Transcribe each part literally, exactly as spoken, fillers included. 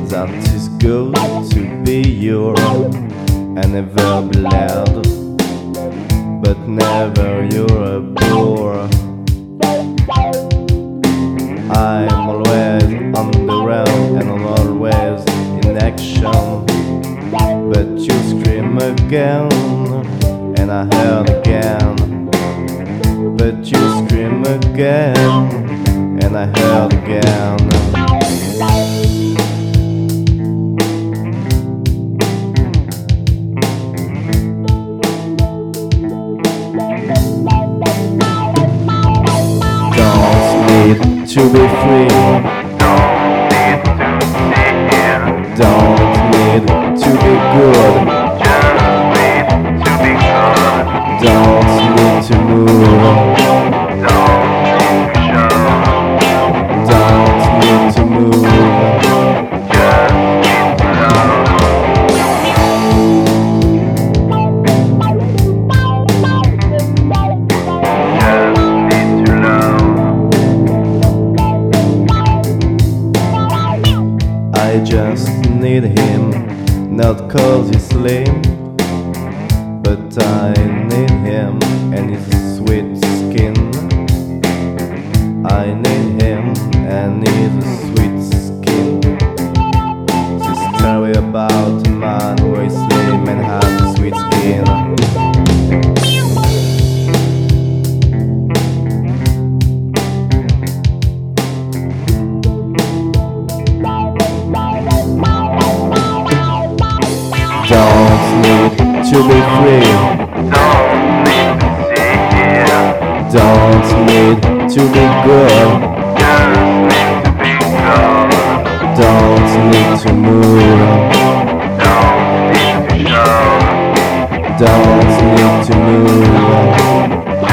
that is good to be your and never be loud, but never you're a bore. I'm always on the round and I'm always in action, but you scream again and I heard again. But you scream again and I heard again. Don't need to be free. Don't need to be good. Don't need to move. Don't need to move. I just need him, not cause he's lame, but I need him and his sweet skin. I need him and his sweet skin. This story about a man who is lame and has sweet skin. Don't need to be free. Don't need to be good. Don't need to move. Don't need to move.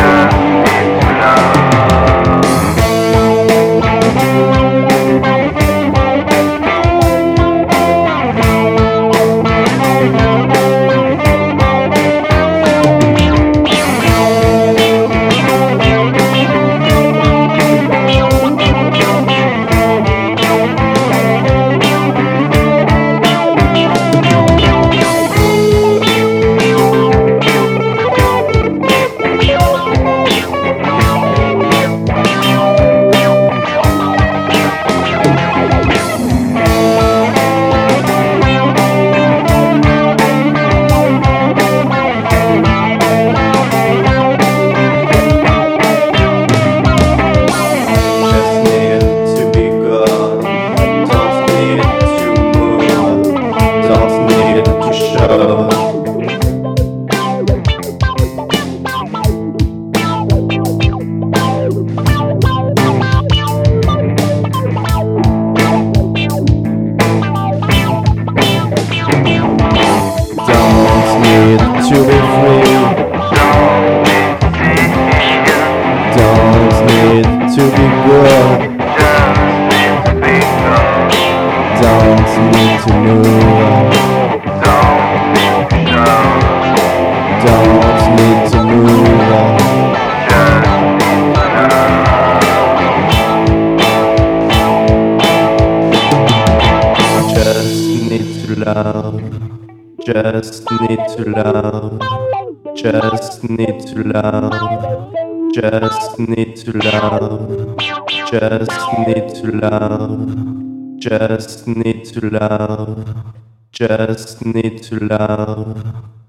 To be free. Don't need to be good. Don't need to move. Don't need to move. Just need to love. Just need to love. Just need to love. Just need to love. Just need to love. Just need to love. Just need to love.